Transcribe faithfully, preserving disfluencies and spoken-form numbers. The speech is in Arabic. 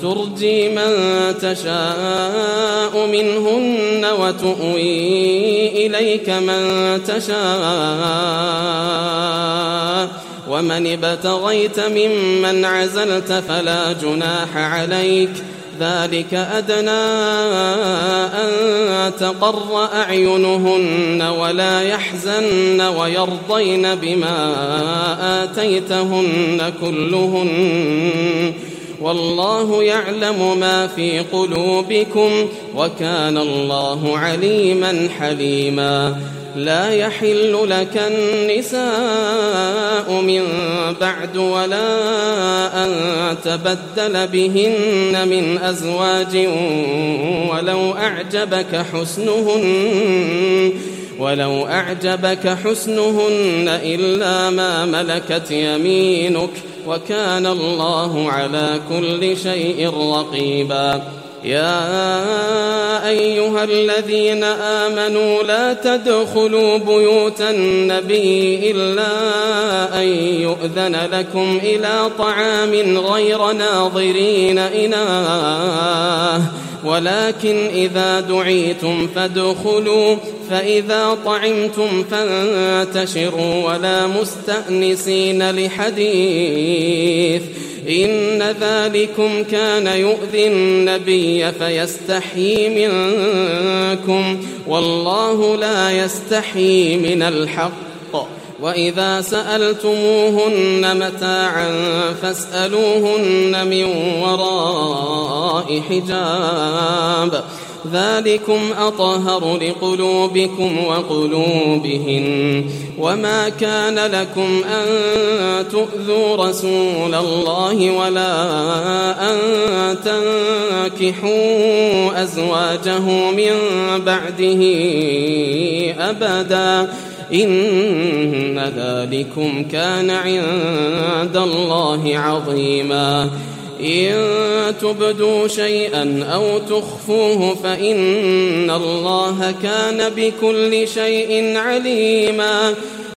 ترجي من تشاء منهن وتؤوي إليك من تشاء ومن ابتغيت ممن عزلت فلا جناح عليك ذلك أدنى أن تقر أعينهن ولا يحزن ويرضين بما آتيتهن كلهن والله يعلم ما في قلوبكم وكان الله عليما حليما لا يحل لك النساء من بعد ولا أن تبدل بهن من أزواج ولو أعجبك حسنهن ولو أعجبك حسنهن إلا ما ملكت يمينك وكان الله على كل شيء رقيبا يا أيها الذين آمنوا لا تدخلوا بيوت النبي إلا أن يؤذن لكم إلى طعام غير ناظرين إناه ولكن إذا دعيتم فادخلوا فإذا طعمتم فانتشروا ولا مستأنسين لحديث إن ذلكم كان يؤذي النبي فيستحيي منكم والله لا يستحيي من الحق وإذا سألتموهن متاعا فاسألوهن من وراء حجاب ذلكم أطهر لقلوبكم وقلوبهن وما كان لكم أن تؤذوا رسول الله ولا أن تنكحوا أزواجه من بعده أبدا إن ذلكم كان عند الله عظيما إن تبدوا شيئا أو تخفوه فإن الله كان بكل شيء عليما